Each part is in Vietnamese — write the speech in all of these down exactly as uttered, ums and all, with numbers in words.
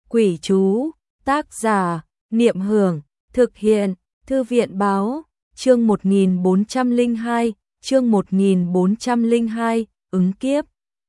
Quỷ chú, tác giả, Niệm Hưởng, thực hiện, Thư viện báo, chương một nghìn bốn trăm lẻ hai, chương một nghìn bốn trăm lẻ hai, ứng kiếp.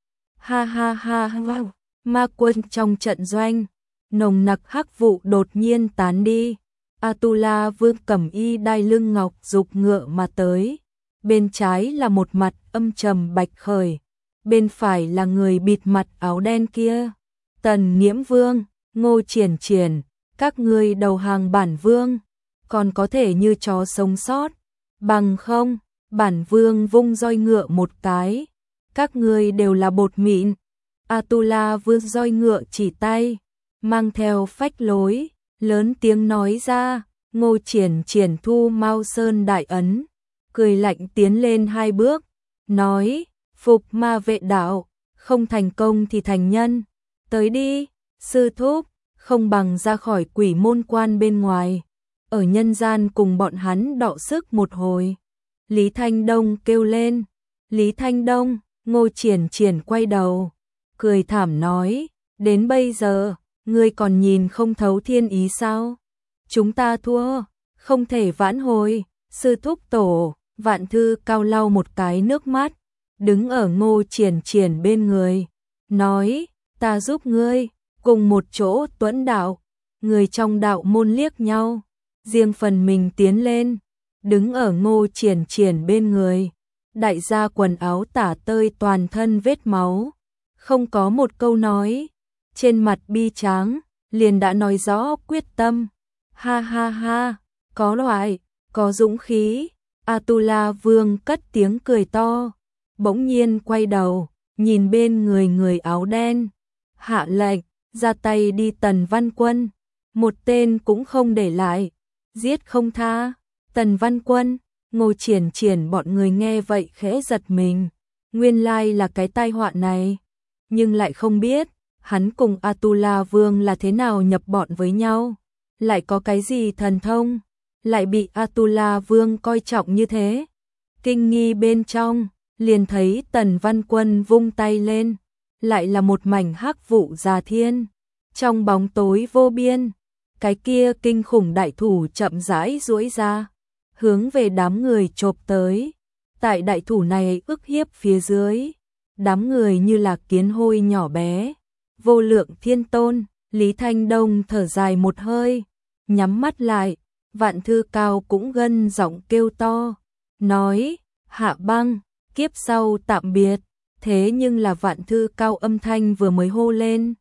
Ha ha ha ha, ma quân trong trận doanh, nồng nặc hắc vụ đột nhiên tán đi. Atula Vương cầm y đai lưng ngọc dục ngựa mà tới. Bên trái là một mặt âm trầm Bạch Khởi, bên phải là người bịt mặt áo đen kia. Tần Nghiễm Vương, Ngô Triển Triển, các ngươi đầu hàng bản vương, còn có thể như chó sống sót, bằng không, bản vương vung roi ngựa một cái, các ngươi đều là bột mịn. Atula Vương roi ngựa chỉ tay, mang theo phách lối, lớn tiếng nói ra. Ngô Triển Triển thu Mao Sơn đại ấn, cười lạnh tiến lên hai bước, nói: phục ma vệ đạo, không thành công thì thành nhân, tới đi, sư thúc, không bằng ra khỏi quỷ môn quan bên ngoài, ở nhân gian cùng bọn hắn đọ sức một hồi. Lý Thanh Đông kêu lên. Lý Thanh Đông. Ngô Triển Triển quay đầu, cười thảm nói: đến bây giờ, ngươi còn nhìn không thấu thiên ý sao? Chúng ta thua, không thể vãn hồi. Sư thúc tổ. Vạn Thư Cao lau một cái nước mắt, đứng ở Ngô Triển Triển bên người, nói: ta giúp ngươi, cùng một chỗ tuẫn đạo. Người trong đạo môn liếc nhau, riêng phần mình tiến lên, đứng ở Ngô Triển Triển bên người. Đại gia quần áo tả tơi, toàn thân vết máu, không có một câu nói, trên mặt bi tráng, liền đã nói rõ quyết tâm. Ha ha ha, có loại, có dũng khí. Atula Vương cất tiếng cười to, bỗng nhiên quay đầu, nhìn bên người người áo đen, hạ lệnh, ra tay đi Tần Văn Quân, một tên cũng không để lại, giết không tha. Tần Văn Quân. Ngô Triển Triển bọn người nghe vậy khẽ giật mình, nguyên lai là cái tai họa này, nhưng lại không biết hắn cùng Atula Vương là thế nào nhập bọn với nhau, lại có cái gì thần thông, lại bị Atula Vương coi trọng như thế. Kinh nghi bên trong, liền thấy Tần Văn Quân vung tay lên, lại là một mảnh hắc vụ già thiên, trong bóng tối vô biên, cái kia kinh khủng đại thủ chậm rãi duỗi ra, hướng về đám người chộp tới. Tại đại thủ này ức hiếp phía dưới, đám người như là kiến hôi nhỏ bé. Vô Lượng Thiên Tôn. Lý Thanh Đông thở dài một hơi, nhắm mắt lại. Vạn Thư Cao cũng gân giọng kêu to, nói: Hạ Băng, kiếp sau tạm biệt. Thế nhưng là Vạn Thư Cao âm thanh vừa mới hô lên,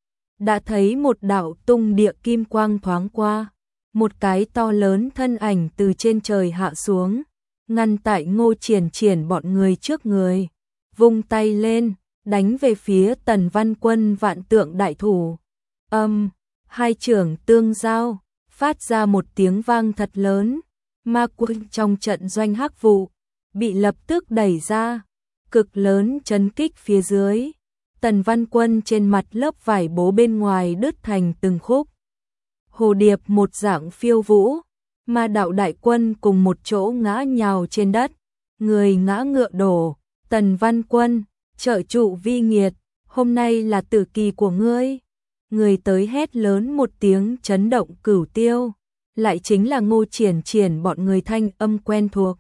đã thấy một đạo tung địa kim quang thoáng qua, một cái to lớn thân ảnh từ trên trời hạ xuống, ngăn tại Ngô Triển Triển bọn người trước người, vung tay lên, đánh về phía Tần Văn Quân vạn tượng đại thủ. Âm, hai chưởng tương giao, phát ra một tiếng vang thật lớn, ma quân trong trận doanh hắc vụ bị lập tức đẩy ra, cực lớn chấn kích phía dưới. Tần Văn Quân trên mặt lớp vải bố bên ngoài đứt thành từng khúc, hồ điệp một dạng phiêu vũ, ma đạo đại quân cùng một chỗ ngã nhào trên đất, người ngã ngựa đổ. Tần Văn Quân, trợ trụ vi nghiệt, hôm nay là tử kỳ của ngươi. Người tới hét lớn một tiếng chấn động cửu tiêu, lại chính là Ngô Triển Triển bọn người thanh âm quen thuộc.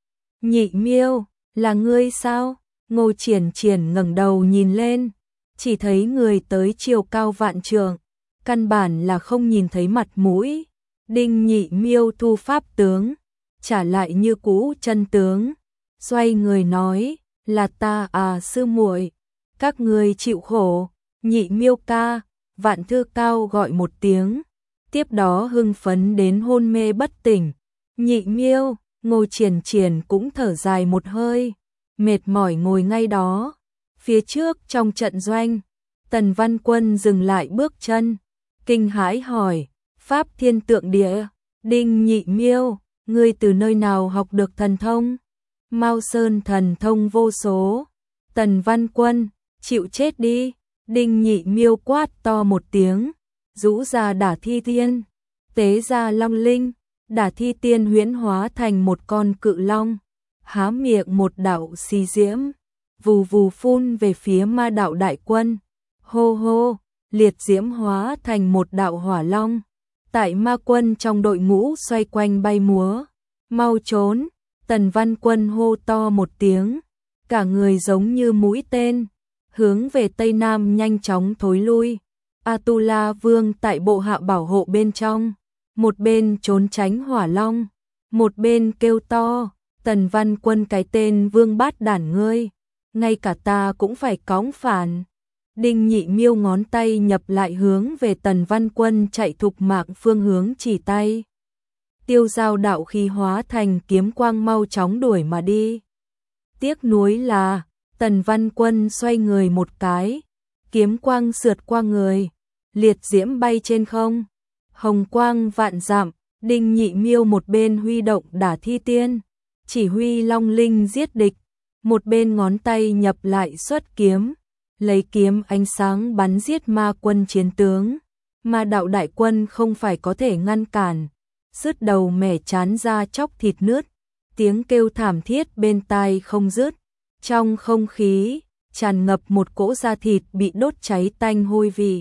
Nhị Miêu, là ngươi sao? Ngô Triển Triển ngẩng đầu nhìn lên, chỉ thấy người tới chiều cao vạn trượng, căn bản là không nhìn thấy mặt mũi. Đinh Nhị Miêu thu pháp tướng, trả lại như cũ chân tướng, xoay người nói: là ta à sư muội, các ngươi chịu khổ. Nhị Miêu ca. Vạn Thư Cao gọi một tiếng, tiếp đó hưng phấn đến hôn mê bất tỉnh. Nhị Miêu. Ngô Triển Triển cũng thở dài một hơi, mệt mỏi ngồi ngay đó. Phía trước trong trận doanh, Tần Văn Quân dừng lại bước chân, kinh hãi hỏi: Pháp Thiên Tượng Địa, Đinh Nhị Miêu, ngươi từ nơi nào học được thần thông? Mao Sơn thần thông vô số. Tần Văn Quân, chịu chết đi. Đinh Nhị Miêu quát to một tiếng, rũ ra Đả Thi Tiên, tế ra long linh. Đả Thi Tiên huyễn hóa thành một con cự long, há miệng một đạo xì diễm, vù vù phun về phía ma đạo đại quân. Hô hô, liệt diễm hóa thành một đạo hỏa long. Tại ma quân trong đội ngũ xoay quanh bay múa. Mau trốn, Tần Văn Quân hô to một tiếng, cả người giống như mũi tên, hướng về Tây Nam nhanh chóng thối lui. Atula Vương tại bộ hạ bảo hộ bên trong, một bên trốn tránh hỏa long, một bên kêu to, Tần Văn Quân cái tên vương bát đản ngươi, ngay cả ta cũng phải cõng phản. Đinh Nhị Miêu ngón tay nhập lại hướng về Tần Văn Quân chạy thục mạng phương hướng chỉ tay. Tiêu Giao đạo khí hóa thành kiếm quang mau chóng đuổi mà đi. Tiếc nuối là, Tần Văn Quân xoay người một cái, kiếm quang sượt qua người, liệt diễm bay trên không, hồng quang vạn dặm. Đinh Nhị Miêu một bên huy động Đả Thi Tiên, chỉ huy long linh giết địch, một bên ngón tay nhập lại xuất kiếm, lấy kiếm ánh sáng bắn giết ma quân chiến tướng. Ma đạo đại quân không phải có thể ngăn cản, sứt đầu mẻ chán ra chóc thịt nứt, tiếng kêu thảm thiết bên tai không dứt. Trong không khí tràn ngập một cỗ da thịt bị đốt cháy tanh hôi vị.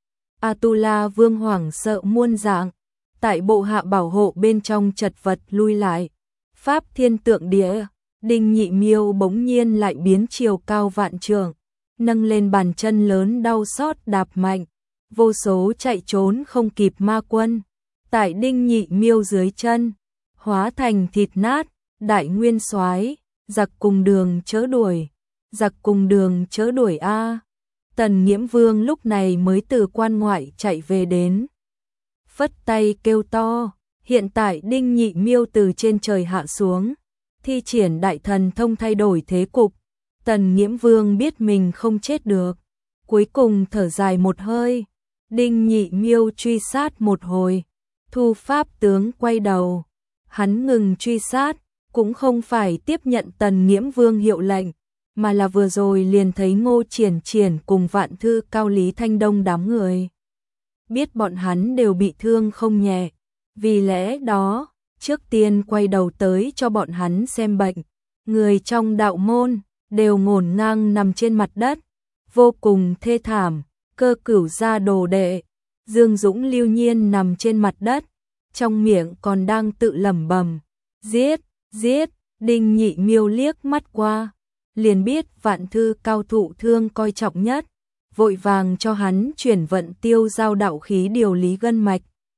Atula Vương hoảng sợ muôn dạng, tại bộ hạ bảo hộ bên trong chật vật lui lại. Pháp Thiên Tượng Địa, Đinh Nhị Miêu bỗng nhiên lại biến chiều cao vạn trượng, nâng lên bàn chân lớn đau xót đạp mạnh, vô số chạy trốn không kịp ma quân, tại Đinh Nhị Miêu dưới chân, hóa thành thịt nát. Đại Nguyên Soái, giặc cùng đường chớ đuổi, giặc cùng đường chớ đuổi a. Tần Nghiễm Vương lúc này mới từ quan ngoại chạy về đến, phất tay kêu to, hiện tại Đinh Nhị Miêu từ trên trời hạ xuống, thi triển đại thần thông thay đổi thế cục. Tần Nghiễm Vương biết mình không chết được, cuối cùng thở dài một hơi. Đinh Nhị Miêu truy sát một hồi, Thu Pháp tướng quay đầu, hắn ngừng truy sát, cũng không phải tiếp nhận Tần Nghiễm Vương hiệu lệnh, mà là vừa rồi liền thấy Ngô Triển Triển cùng Vạn Thư Cao Lý Thanh Đông đám người. Biết bọn hắn đều bị thương không nhẹ, vì lẽ đó, trước tiên quay đầu tới cho bọn hắn xem bệnh. Người trong đạo môn đều ngổn ngang nằm trên mặt đất, vô cùng thê thảm. Cơ Cửu gia đồ đệ, Dương Dũng Lưu Nhiên nằm trên mặt đất, trong miệng còn đang tự lẩm bẩm, giết, giết. Đinh Nhị Miêu liếc mắt qua, liền biết Vạn Thư Cao thụ thương coi trọng nhất, vội vàng cho hắn chuyển vận Tiêu Giao đạo khí điều lý gân mạch.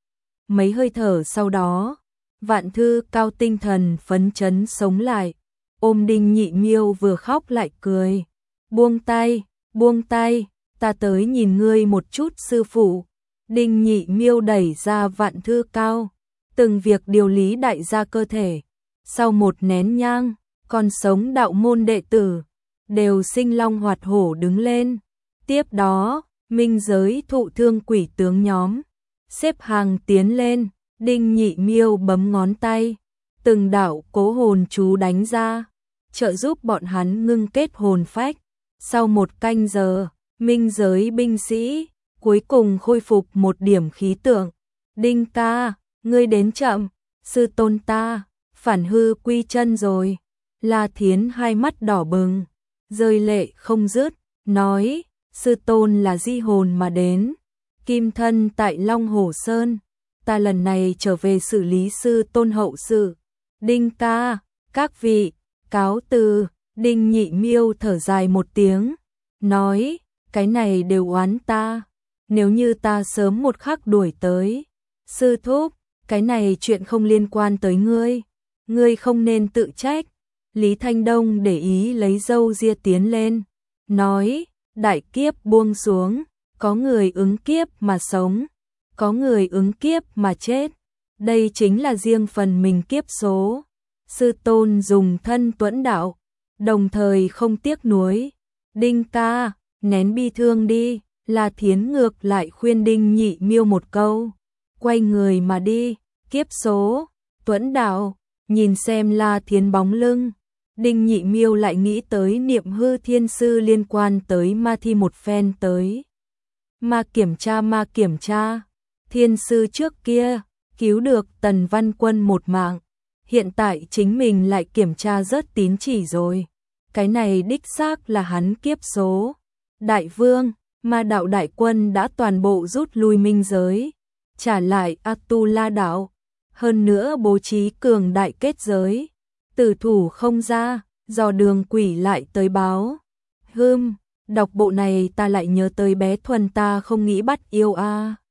Mấy hơi thở sau đó, Vạn Thư Cao tinh thần phấn chấn sống lại, ôm Đinh Nhị Miêu vừa khóc lại cười. Buông tay, buông tay, ta tới nhìn ngươi một chút sư phụ. Đinh Nhị Miêu đẩy ra Vạn Thư Cao, từng việc điều lý đại gia cơ thể. Sau một nén nhang, còn sống đạo môn đệ tử đều sinh long hoạt hổ đứng lên. Tiếp đó, minh giới thụ thương quỷ tướng nhóm xếp hàng tiến lên. Đinh Nhị Miêu bấm ngón tay, từng đạo cố hồn chú đánh ra, trợ giúp bọn hắn ngưng kết hồn phách. Sau một canh giờ, minh giới binh sĩ cuối cùng khôi phục một điểm khí tượng. Đinh ca, ngươi đến chậm, sư tôn ta phản hư quy chân rồi. La Thiến hai mắt đỏ bừng, rơi lệ không dứt, nói, sư tôn là di hồn mà đến, kim thân tại Long Hồ Sơn, ta lần này trở về xử lý sư tôn hậu sự. Đinh ca, các vị, cáo từ. Đinh Nhị Miêu thở dài một tiếng, nói, cái này đều oán ta, nếu như ta sớm một khắc đuổi tới. Sư thúc, cái này chuyện không liên quan tới ngươi, ngươi không nên tự trách. Lý Thanh Đông để ý lấy râu ria tiến lên, nói, đại kiếp buông xuống, có người ứng kiếp mà sống, có người ứng kiếp mà chết, đây chính là riêng phần mình kiếp số. Sư tôn dùng thân tuẫn đạo, đồng thời không tiếc nuối. Đinh ca, nén bi thương đi. La Thiến ngược lại khuyên Đinh Nhị Miêu một câu, quay người mà đi. Kiếp số, tuẫn đạo. Nhìn xem La Thiến bóng lưng, Đinh Nhị Miêu lại nghĩ tới Niệm Hư Thiên Sư liên quan tới ma thi một phen tới. Ma kiểm tra ma kiểm tra, thiên sư trước kia cứu được Tần Văn Quân một mạng, hiện tại chính mình lại kiểm tra rớt tín chỉ rồi. Cái này đích xác là hắn kiếp số. Đại vương, Ma đạo đại quân đã toàn bộ rút lui minh giới, trả lại Atula đạo, hơn nữa bố trí cường đại kết giới, tử thủ không ra, do Đường Quỷ lại tới báo. Hừm, đọc bộ này ta lại nhớ tới bé Thuần ta không nghĩ bắt yêu a.